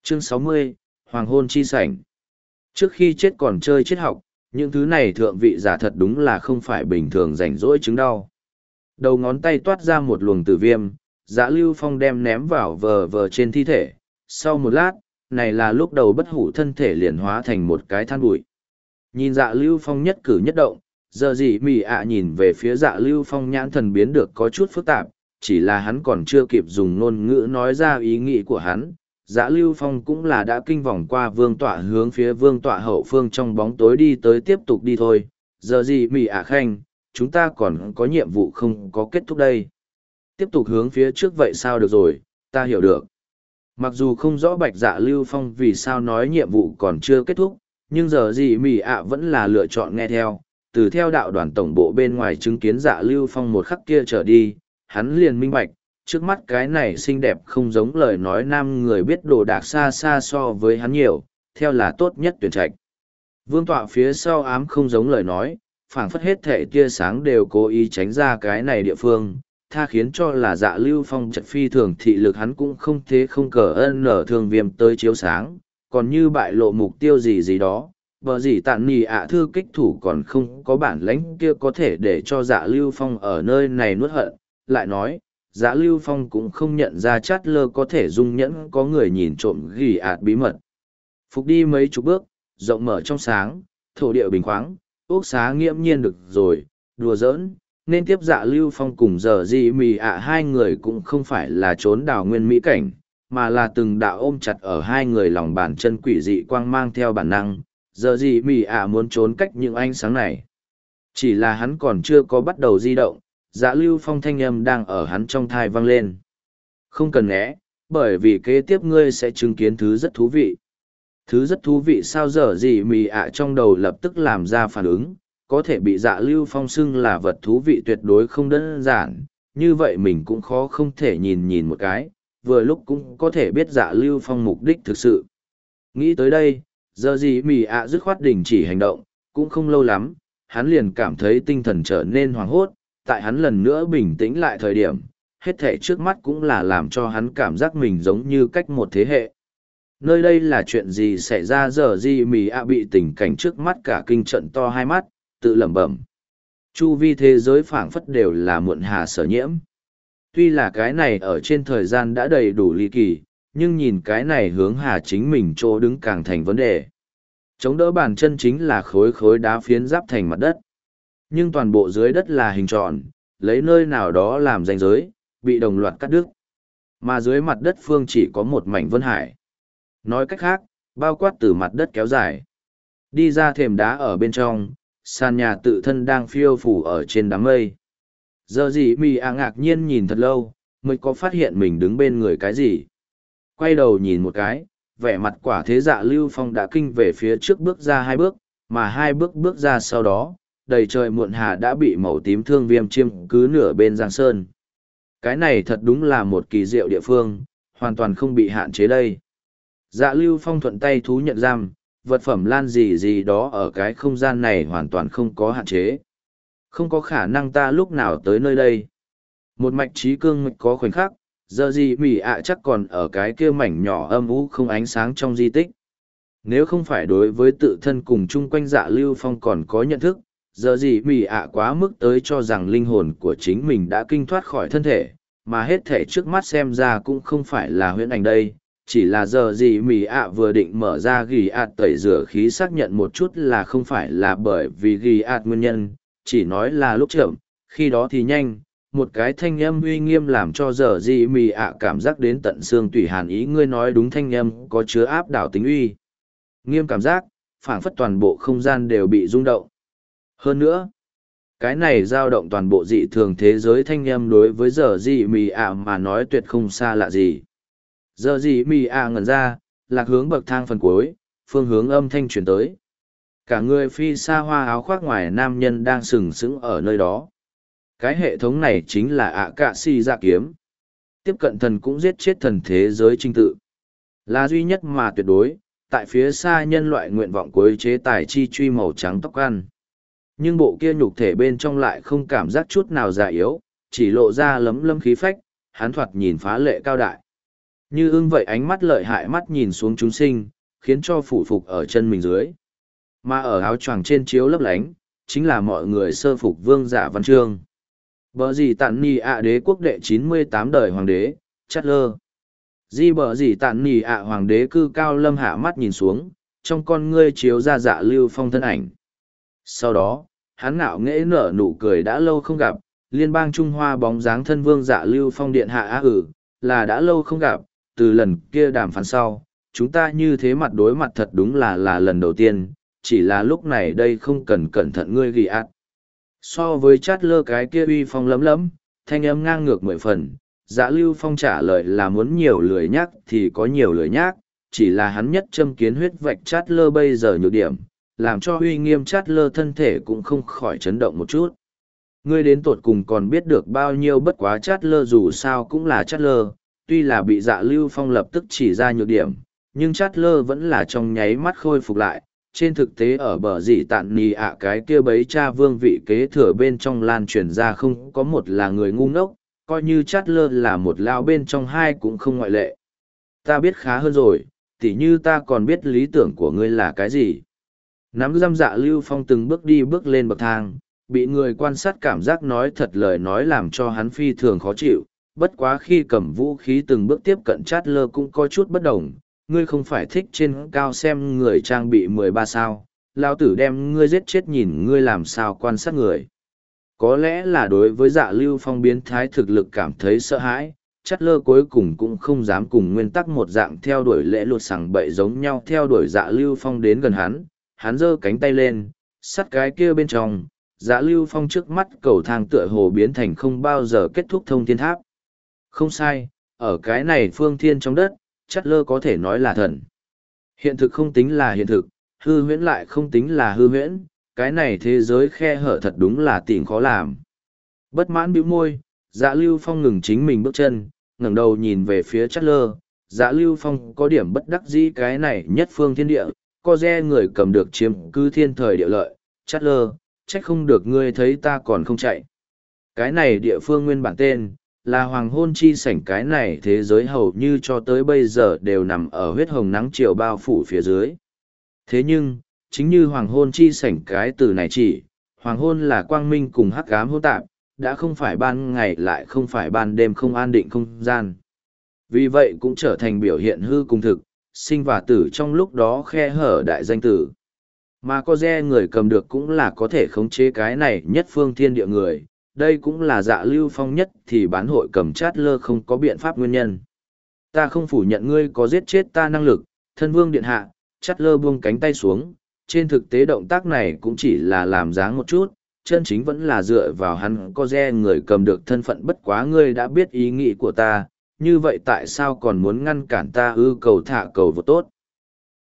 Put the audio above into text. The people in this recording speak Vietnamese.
Chương 60, Hoàng hôn chi sảnh. Trước khi chết còn chơi triết học, những thứ này thượng vị giả thật đúng là không phải bình thường rảnh rỗi chứng đau. Đầu ngón tay toát ra một luồng tử viêm, Dạ Lưu Phong đem ném vào vờ trên thi thể. Sau một lát, này là lúc đầu bất hủ thân thể liền hóa thành một cái than bụi. Nhìn Dạ Lưu Phong nhất cử nhất động, giờ gì mỉ ạ nhìn về phía Dạ Lưu Phong nhãn thần biến được có chút phức tạp, chỉ là hắn còn chưa kịp dùng ngôn ngữ nói ra ý nghĩ của hắn. Dạ Lưu Phong cũng là đã kinh vòng qua vương tọa hướng phía vương tọa hậu phương trong bóng tối đi tới, tiếp tục đi thôi. Giờ gì mỉ ạ khanh, chúng ta còn có nhiệm vụ không có kết thúc đây. Tiếp tục hướng phía trước vậy sao được rồi, ta hiểu được. Mặc dù không rõ Bạch Dạ Lưu Phong vì sao nói nhiệm vụ còn chưa kết thúc, nhưng giờ gì mỉ ạ vẫn là lựa chọn nghe theo. Từ theo đạo đoàn tổng bộ bên ngoài chứng kiến Dạ Lưu Phong một khắc kia trở đi, hắn liền minh bạch, trước mắt cái này xinh đẹp không giống lời nói nam người biết đồ đạc xa xa so với hắn nhiều, theo là tốt nhất tuyển trạch. Vương tọa phía sau ám không giống lời nói, phảng phất hết thể tia sáng đều cố ý tránh ra cái này địa phương, tha khiến cho là Dạ Lưu Phong chật phi thường thị lực hắn cũng không thế không cờ ân nở thường viêm tới chiếu sáng, còn như bại lộ mục tiêu gì gì đó. Vợ gì tạn nì ạ thư kích thủ còn không có bản lãnh kia có thể để cho Dạ Lưu Phong ở nơi này nuốt hận, lại nói, Dạ Lưu Phong cũng không nhận ra chát lơ có thể dung nhẫn có người nhìn trộm gỉ ạt bí mật. Phục đi mấy chục bước, rộng mở trong sáng, thổ địa bình khoáng, ốc xá nghiễm nhiên được rồi, đùa giỡn, nên tiếp Dạ Lưu Phong cùng giờ gì mì ạ hai người cũng không phải là trốn đào nguyên mỹ cảnh, mà là từng đạo ôm chặt ở hai người lòng bàn chân quỷ dị quang mang theo bản năng, giờ gì mì ạ muốn trốn cách những ánh sáng này. Chỉ là hắn còn chưa có bắt đầu di động, Dạ Lưu Phong thanh âm đang ở hắn trong thai vang lên. Không cần né, bởi vì kế tiếp ngươi sẽ chứng kiến thứ rất thú vị. Thứ rất thú vị sao? Giờ gì mì ạ trong đầu lập tức làm ra phản ứng, có thể bị Dạ Lưu Phong xưng là vật thú vị tuyệt đối không đơn giản, như vậy mình cũng khó không thể nhìn một cái, vừa lúc cũng có thể biết Dạ Lưu Phong mục đích thực sự. Nghĩ tới đây, giờ gì mì ạ dứt khoát đình chỉ hành động, cũng không lâu lắm, hắn liền cảm thấy tinh thần trở nên hoảng hốt, tại hắn lần nữa bình tĩnh lại thời điểm, hết thảy trước mắt cũng là làm cho hắn cảm giác mình giống như cách một thế hệ. Nơi đây là chuyện gì xảy ra? Giờ gì mì ạ bị tình cảnh trước mắt cả kinh trận to hai mắt, tự lẩm bẩm. Chu vi thế giới phảng phất đều là muộn hà sở nhiễm. Tuy là cái này ở trên thời gian đã đầy đủ ly kỳ, nhưng nhìn cái này hướng hà chính mình chỗ đứng càng thành vấn đề. Chống đỡ bàn chân chính là khối khối đá phiến giáp thành mặt đất. Nhưng toàn bộ dưới đất là hình tròn, lấy nơi nào đó làm ranh giới, bị đồng loạt cắt đứt. Mà dưới mặt đất phương chỉ có một mảnh vân hải. Nói cách khác, bao quát từ mặt đất kéo dài. Đi ra thềm đá ở bên trong, sàn nhà tự thân đang phiêu phủ ở trên đám mây. Giờ gì mì ạ ngạc nhiên nhìn thật lâu, mới có phát hiện mình đứng bên người cái gì. Quay đầu nhìn một cái, vẻ mặt quả thế Dạ Lưu Phong đã kinh về phía trước bước ra hai bước, mà hai bước ra sau đó, đầy trời muộn hà đã bị màu tím thương viêm chiêm cứ nửa bên giang sơn. Cái này thật đúng là một kỳ diệu địa phương, hoàn toàn không bị hạn chế đây. Dạ Lưu Phong thuận tay thú nhận giam, vật phẩm lan gì gì đó ở cái không gian này hoàn toàn không có hạn chế. Không có khả năng ta lúc nào tới nơi đây. Một mạch trí cương mạch có khoảnh khắc, giờ gì mỉ ạ chắc còn ở cái kia mảnh nhỏ âm u không ánh sáng trong di tích. Nếu không phải đối với tự thân cùng chung quanh Dạ Lưu Phong còn có nhận thức, giờ gì mỉ ạ quá mức tới cho rằng linh hồn của chính mình đã kinh thoát khỏi thân thể, mà hết thể trước mắt xem ra cũng không phải là huyễn ảnh đây. Chỉ là giờ gì mỉ ạ vừa định mở ra ghi ạt tẩy rửa khí xác nhận một chút là không phải là bởi vì ghi ạt nguyên nhân, chỉ nói là lúc chậm, khi đó thì nhanh, một cái thanh âm uy nghiêm làm cho giờ gì mỉ ạ cảm giác đến tận xương tủy hàn ý. Ngươi nói đúng, thanh âm có chứa áp đảo tính uy nghiêm cảm giác, phảng phất toàn bộ không gian đều bị rung động. Hơn nữa, cái này dao động toàn bộ dị thường thế giới thanh âm đối với giờ gì mỉ ạ mà nói tuyệt không xa lạ gì. Giờ gì mì ạ ngẩn ra, lạc hướng bậc thang phần cuối, phương hướng âm thanh chuyển tới. Cả người phi xa hoa áo khoác ngoài nam nhân đang sừng sững ở nơi đó. Cái hệ thống này chính là ạ cạ si dạ kiếm. Tiếp cận thần cũng giết chết thần thế giới trinh tự. Là duy nhất mà tuyệt đối, tại phía xa nhân loại nguyện vọng cuối chế tài chi truy màu trắng tóc ăn. Nhưng bộ kia nhục thể bên trong lại không cảm giác chút nào già yếu, chỉ lộ ra lấm lâm khí phách, hán thoạt nhìn phá lệ cao đại. Như ưng vậy ánh mắt lợi hại mắt nhìn xuống chúng sinh, khiến cho phủ phục ở chân mình dưới. Mà ở áo choàng trên chiếu lấp lánh, chính là mọi người sơ phục vương giả văn chương. Bở gì tạn nì ạ đế quốc đệ 98 đời hoàng đế, chát lơ. Di bở gì tạn nì ạ hoàng đế cư cao lâm hạ mắt nhìn xuống, trong con ngươi chiếu ra Dạ Lưu Phong thân ảnh. Sau đó, hắn ngạo nghễ nở nụ cười đã lâu không gặp, liên bang Trung Hoa bóng dáng thân vương Dạ Lưu Phong điện hạ á là đã lâu không gặp, từ lần kia đàm phán sau, chúng ta như thế mặt đối mặt thật đúng là lần đầu tiên, chỉ là lúc này đây không cần cẩn thận ngươi ghi ạt. So với chát lơ cái kia uy phong lấm lấm, thanh âm ngang ngược 10 phần, Dạ Lưu Phong trả lời là muốn nhiều lười nhác thì có nhiều lười nhác, chỉ là hắn nhất châm kiến huyết vạch chát lơ bây giờ nhược điểm, làm cho uy nghiêm chát lơ thân thể cũng không khỏi chấn động một chút. Ngươi đến tột cùng còn biết được bao nhiêu, bất quá chát lơ dù sao cũng là chát lơ, tuy là bị Dạ Lưu Phong lập tức chỉ ra nhược điểm, nhưng chát lơ vẫn là trong nháy mắt khôi phục lại. Trên thực tế ở bờ dị tạn nì ạ cái kia bấy cha vương vị kế thừa bên trong lan truyền ra không có một là người ngu ngốc, coi như chát lơ là một lao bên trong hai cũng không ngoại lệ. Ta biết khá hơn rồi, tỉ như ta còn biết lý tưởng của ngươi là cái gì. Nắm giam Dạ Lưu Phong từng bước đi bước lên bậc thang, bị người quan sát cảm giác nói thật lời nói làm cho hắn phi thường khó chịu, bất quá khi cầm vũ khí từng bước tiếp cận chát lơ cũng có chút bất đồng. Ngươi không phải thích trên cao xem người trang bị 13 sao, lao tử đem ngươi giết chết nhìn ngươi làm sao quan sát người. Có lẽ là đối với Dạ Lưu Phong biến thái thực lực cảm thấy sợ hãi, chát lơ cuối cùng cũng không dám cùng nguyên tắc một dạng theo đuổi lễ luật sằng bậy giống nhau theo đuổi Dạ Lưu Phong đến gần hắn giơ cánh tay lên, sắt cái kia bên trong, Dạ Lưu Phong trước mắt cầu thang tựa hồ biến thành không bao giờ kết thúc thông thiên tháp. Không sai, ở cái này phương thiên trong đất, chát lơ có thể nói là thần. Hiện thực không tính là hiện thực, hư huyễn lại không tính là hư huyễn, cái này thế giới khe hở thật đúng là tìm khó làm. Bất mãn bĩu môi, Dạ Lưu Phong ngừng chính mình bước chân, ngẩng đầu nhìn về phía chát lơ. Dạ Lưu Phong có điểm bất đắc dĩ, cái này nhất phương thiên địa, co re người cầm được chiếm cứ thiên thời địa lợi, chát lơ, trách không được ngươi thấy ta còn không chạy. Cái này địa phương nguyên bản tên là hoàng hôn chi sảnh, cái này thế giới hầu như cho tới bây giờ đều nằm ở huyết hồng nắng chiều bao phủ phía dưới. Thế nhưng, chính như hoàng hôn chi sảnh cái từ này chỉ, hoàng hôn là quang minh cùng hắc ám hỗn tạp, đã không phải ban ngày lại không phải ban đêm, không an định không gian. Vì vậy cũng trở thành biểu hiện hư cùng thực, sinh và tử trong lúc đó khe hở đại danh tử. Mà có re người cầm được cũng là có thể khống chế cái này nhất phương thiên địa người, đây cũng là Dạ Lưu Phong nhất thì bán hội cầm chát lơ không có biện pháp nguyên nhân. Ta không phủ nhận ngươi có giết chết ta năng lực, thân vương điện hạ. Chát lơ buông cánh tay xuống, trên thực tế động tác này cũng chỉ là làm dáng một chút, chân chính vẫn là dựa vào hắn có re người cầm được thân phận. Bất quá ngươi đã biết ý nghĩ của ta, như vậy tại sao còn muốn ngăn cản ta cầu thả cầu vô tốt.